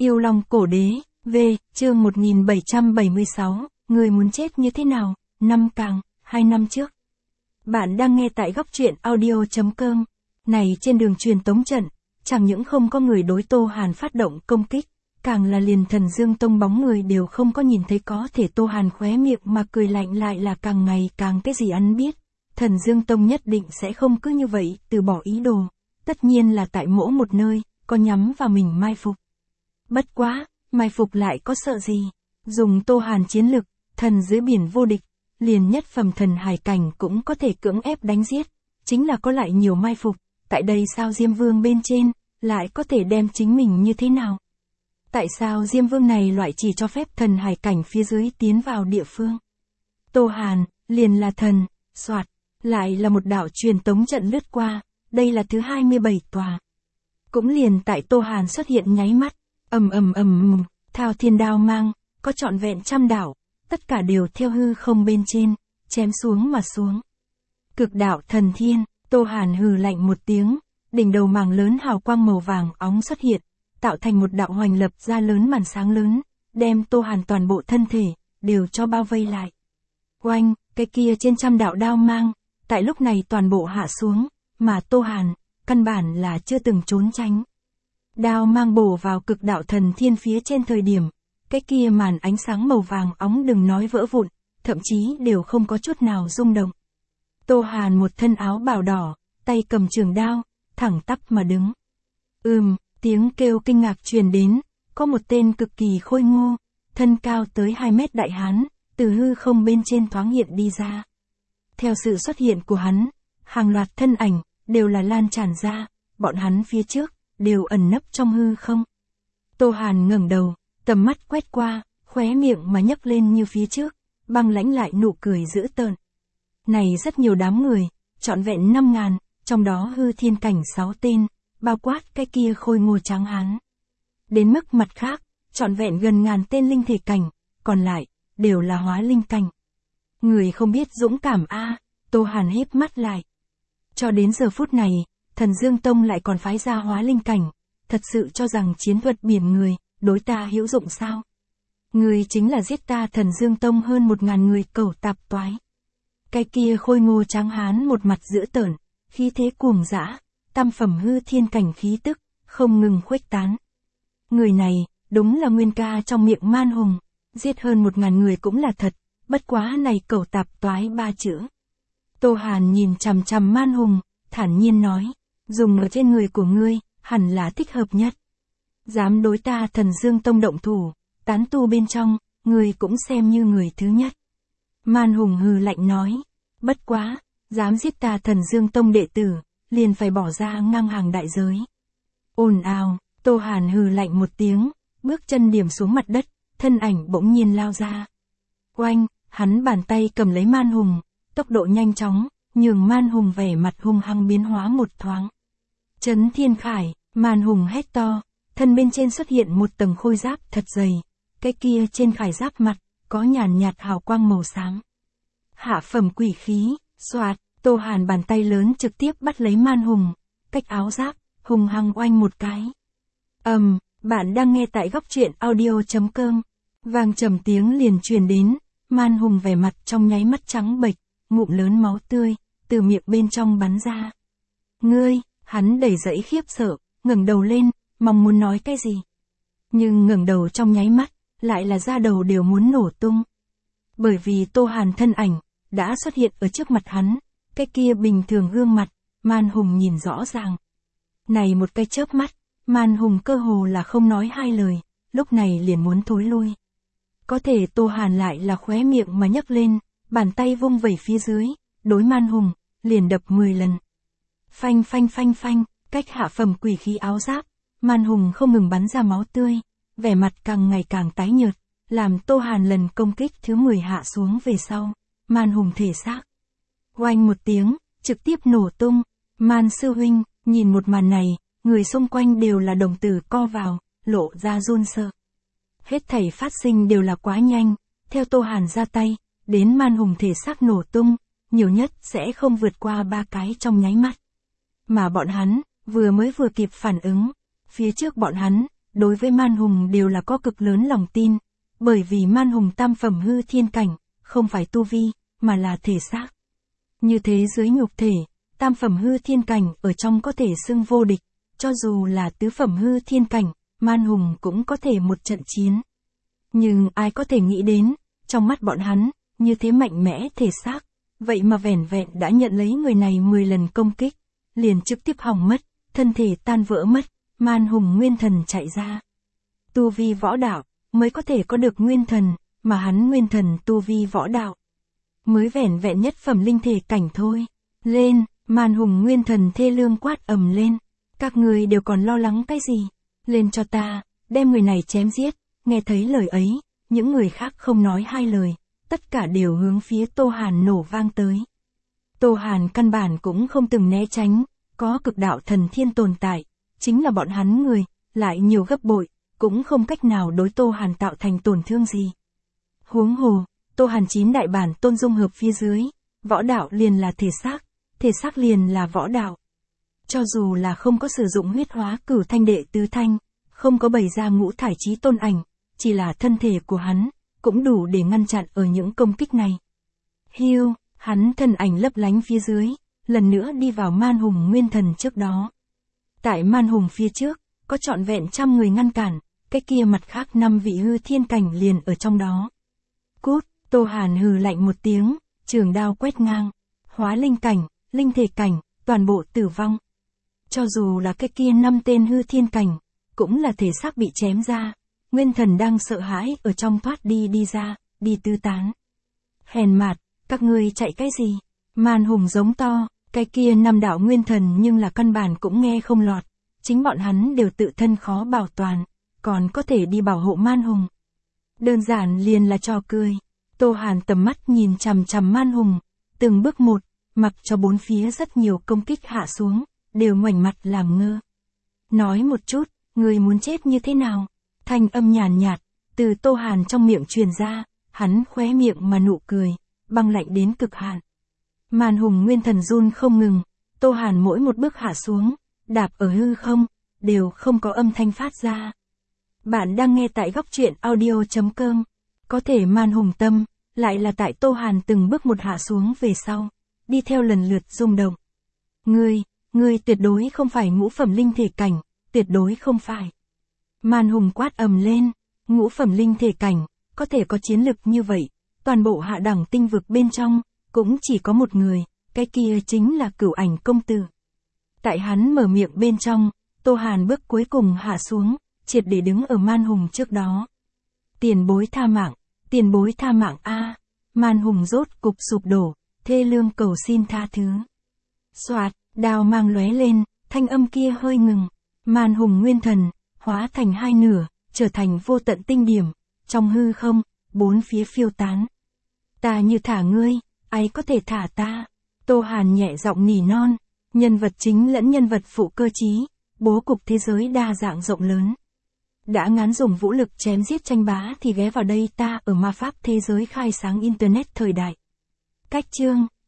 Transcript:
Yêu Long Cổ Đế, V, chương 1776, người muốn chết như thế nào, năm càng, 2 năm trước. Bạn đang nghe tại góc truyện audio.com. Này trên đường truyền tống trận, chẳng những không có người đối Tô Hàn phát động công kích, càng là liền Thần Dương Tông bóng người đều không có nhìn thấy, có thể Tô Hàn khóe miệng mà cười lạnh lại là càng ngày càng cái gì ăn biết. Thần Dương Tông nhất định sẽ không cứ như vậy từ bỏ ý đồ, tất nhiên là tại mỗi một nơi, có nhắm vào mình mai phục. Bất quá, mai phục lại có sợ gì, dùng Tô Hàn chiến lực, thần dưới biển vô địch, liền nhất phẩm thần hải cảnh cũng có thể cưỡng ép đánh giết, chính là có lại nhiều mai phục, tại đây sao Diêm Vương bên trên, lại có thể đem chính mình như thế nào? Tại sao Diêm Vương này loại chỉ cho phép thần hải cảnh phía dưới tiến vào địa phương? Tô Hàn, liền là thần, soạt, lại là một đạo truyền tống trận lướt qua, đây là thứ 27 tòa. Cũng liền tại Tô Hàn xuất hiện nháy mắt, thao thiên đao mang, có trọn vẹn 100 đạo, tất cả đều theo hư không bên trên, chém xuống mà xuống. Cực đạo thần thiên, Tô Hàn hừ lạnh một tiếng, đỉnh đầu màng lớn hào quang màu vàng óng xuất hiện, tạo thành một đạo hoành lập ra lớn màn sáng lớn, đem Tô Hàn toàn bộ thân thể, đều cho bao vây lại. Oanh, cái kia trên 100 đạo đao mang, tại lúc này toàn bộ hạ xuống, mà Tô Hàn, căn bản là chưa từng trốn tránh. Đao mang bổ vào cực đạo thần thiên phía trên thời điểm, cái kia màn ánh sáng màu vàng óng đừng nói vỡ vụn, thậm chí đều không có chút nào rung động. Tô Hàn một thân áo bào đỏ, tay cầm trường đao, thẳng tắp mà đứng. Tiếng kêu kinh ngạc truyền đến, có một tên cực kỳ khôi ngô, thân cao tới 2 mét đại hán, từ hư không bên trên thoáng hiện đi ra. Theo sự xuất hiện của hắn, hàng loạt thân ảnh, đều là lan tràn ra, bọn hắn phía trước, đều ẩn nấp trong hư không. Tô Hàn ngẩng đầu, tầm mắt quét qua, khóe miệng mà nhấc lên như phía trước, băng lãnh lại nụ cười dữ tợn. Này rất nhiều đám người, trọn vẹn 5.000, trong đó hư thiên cảnh 6 tên, bao quát cái kia khôi ngô tráng hán. Đến mức mặt khác, trọn vẹn gần 1000 tên linh thể cảnh, còn lại, đều là hóa linh cảnh. Người không biết dũng cảm a. Tô Hàn híp mắt lại. Cho đến giờ phút này, Thần Dương Tông lại còn phái ra hóa linh cảnh, thật sự cho rằng chiến thuật biển người, đối ta hữu dụng sao? Người chính là giết ta Thần Dương Tông hơn 1000 người cẩu tạp toái. Cái kia khôi ngô tráng hán một mặt dữ tợn, khí thế cuồng dã, tam phẩm hư thiên cảnh khí tức, không ngừng khuếch tán. Người này, đúng là nguyên ca trong miệng Man Hùng, giết hơn 1000 người cũng là thật, bất quá này cẩu tạp toái 3 chữ. Tô Hàn nhìn chằm chằm Man Hùng, thản nhiên nói, dùng ở trên người của ngươi, hẳn là thích hợp nhất. Dám đối ta Thần Dương Tông động thủ, tán tu bên trong, ngươi cũng xem như người thứ nhất. Man Hùng hừ lạnh nói, bất quá, dám giết ta Thần Dương Tông đệ tử, liền phải bỏ ra ngang hàng đại giới. Ồn ào, Tô Hàn hừ lạnh một tiếng, bước chân điểm xuống mặt đất, thân ảnh bỗng nhiên lao ra. Oanh, hắn bàn tay cầm lấy Man Hùng, tốc độ nhanh chóng, nhường Man Hùng vẻ mặt hung hăng biến hóa một thoáng. Chấn thiên khải, Man Hùng hét to, thân bên trên xuất hiện một tầng khôi giáp thật dày, cái kia trên khải giáp mặt, có nhàn nhạt hào quang màu xám. Hạ phẩm quỷ khí, xoạt, Tô Hàn bàn tay lớn trực tiếp bắt lấy Man Hùng, cách áo giáp, hung hăng oanh một cái. Bạn đang nghe tại góc truyện audio.com. Vang trầm tiếng liền truyền đến, Man Hùng vẻ mặt trong nháy mắt trắng bệch, ngụm lớn máu tươi, từ miệng bên trong bắn ra. Ngươi, hắn đầy dẫy khiếp sợ, ngẩng đầu lên, mong muốn nói cái gì. Nhưng ngẩng đầu trong nháy mắt, lại là da đầu đều muốn nổ tung. Bởi vì Tô Hàn thân ảnh, đã xuất hiện ở trước mặt hắn, cái kia bình thường gương mặt, Man Hùng nhìn rõ ràng. Này một cái chớp mắt, Man Hùng cơ hồ là không nói hai lời, lúc này liền muốn thối lui. Có thể Tô Hàn lại là khóe miệng mà nhấc lên, bàn tay vung vẩy phía dưới, đối Man Hùng, liền đập 10 lần. Phanh phanh phanh phanh, cách hạ phẩm quỷ khí áo giáp, Man Hùng không ngừng bắn ra máu tươi, vẻ mặt càng ngày càng tái nhợt, làm Tô Hàn lần công kích thứ 10 hạ xuống về sau, Man Hùng thể xác. Oanh một tiếng, trực tiếp nổ tung, Man sư huynh, nhìn một màn này, người xung quanh đều là đồng tử co vào, lộ ra run sợ. Hết thảy phát sinh đều là quá nhanh, theo Tô Hàn ra tay, đến Man Hùng thể xác nổ tung, nhiều nhất sẽ không vượt qua 3 cái trong nháy mắt. Mà bọn hắn, vừa mới kịp phản ứng, phía trước bọn hắn, đối với Man Hùng đều là có cực lớn lòng tin, bởi vì Man Hùng tam phẩm hư thiên cảnh, không phải tu vi, mà là thể xác. Như thế dưới nhục thể, tam phẩm hư thiên cảnh ở trong có thể xưng vô địch, cho dù là tứ phẩm hư thiên cảnh, Man Hùng cũng có thể một trận chiến. Nhưng ai có thể nghĩ đến, trong mắt bọn hắn, như thế mạnh mẽ thể xác, vậy mà vẻn vẹn đã nhận lấy người này 10 lần công kích, liền trực tiếp hỏng mất, thân thể tan vỡ mất, Man Hùng nguyên thần chạy ra. Tu vi võ đạo, mới có thể có được nguyên thần, mà hắn nguyên thần tu vi võ đạo. Mới vẻn vẹn nhất phẩm linh thể cảnh thôi. Lên, Man Hùng nguyên thần thê lương quát ầm lên. Các người đều còn lo lắng cái gì? Lên cho ta, đem người này chém giết. Nghe thấy lời ấy, những người khác không nói hai lời, tất cả đều hướng phía Tô Hàn nổ vang tới. Tô Hàn căn bản cũng không từng né tránh, có cực đạo thần thiên tồn tại, chính là bọn hắn người, lại nhiều gấp bội, cũng không cách nào đối Tô Hàn tạo thành tổn thương gì. Huống hồ, Tô Hàn 9 đại bản tôn dung hợp phía dưới, võ đạo liền là thể xác liền là võ đạo. Cho dù là không có sử dụng huyết hóa cửu thanh đệ tứ thanh, không có bày ra ngũ thải chí tôn ảnh, chỉ là thân thể của hắn, cũng đủ để ngăn chặn ở những công kích này. Hiu, hắn thân ảnh lấp lánh phía dưới, lần nữa đi vào Man Hùng nguyên thần trước đó. Tại Man Hùng phía trước, có trọn vẹn 100 người ngăn cản, cái kia mặt khác 5 vị hư thiên cảnh liền ở trong đó. Cút, Tô Hàn hừ lạnh một tiếng, trường đao quét ngang, hóa linh cảnh, linh thể cảnh, toàn bộ tử vong. Cho dù là cái kia 5 tên hư thiên cảnh, cũng là thể xác bị chém ra, nguyên thần đang sợ hãi ở trong thoát đi ra, đi tứ tán. Hèn mạt, các ngươi chạy cái gì? Man Hùng giống to, cái kia 5 đạo nguyên thần nhưng là căn bản cũng nghe không lọt, chính bọn hắn đều tự thân khó bảo toàn, còn có thể đi bảo hộ Man Hùng. Đơn giản liền là trò cười. Tô Hàn tầm mắt nhìn chằm chằm Man Hùng, từng bước một, mặc cho bốn phía rất nhiều công kích hạ xuống, đều ngoảnh mặt làm ngơ. Nói một chút, người muốn chết như thế nào? Thanh âm nhàn nhạt, từ Tô Hàn trong miệng truyền ra, hắn khóe miệng mà nụ cười, băng lạnh đến cực hạn. Man Hùng nguyên thần run không ngừng, Tô Hàn mỗi một bước hạ xuống, đạp ở hư không, đều không có âm thanh phát ra. Bạn đang nghe tại góc truyện audio.com. Có thể Man Hùng tâm, lại là tại Tô Hàn từng bước một hạ xuống về sau, đi theo lần lượt rung động. Ngươi tuyệt đối không phải ngũ phẩm linh thể cảnh, tuyệt đối không phải. Man Hùng quát ầm lên, ngũ phẩm linh thể cảnh, có thể có chiến lực như vậy, toàn bộ hạ đẳng tinh vực bên trong, cũng chỉ có một người, cái kia chính là Cửu Ảnh công tử. Tại hắn mở miệng bên trong, Tô Hàn bước cuối cùng hạ xuống, triệt để đứng ở Man Hùng trước đó. Tiền bối tha mạng a. Man Hùng rốt cục sụp đổ, thê lương cầu xin tha thứ. Soạt, đao mang lóe lên, thanh âm kia hơi ngừng, Man Hùng nguyên thần, hóa thành hai nửa, trở thành vô tận tinh điểm, trong hư không, bốn phía phiêu tán. Ta như thả ngươi, ai có thể thả ta? Tô Hàn nhẹ giọng nỉ non, nhân vật chính lẫn nhân vật phụ cơ trí, bố cục thế giới đa dạng rộng lớn. Đã ngán dùng vũ lực chém giết tranh bá thì ghé vào đây ta ở ma pháp thế giới khai sáng internet thời đại. Cách chương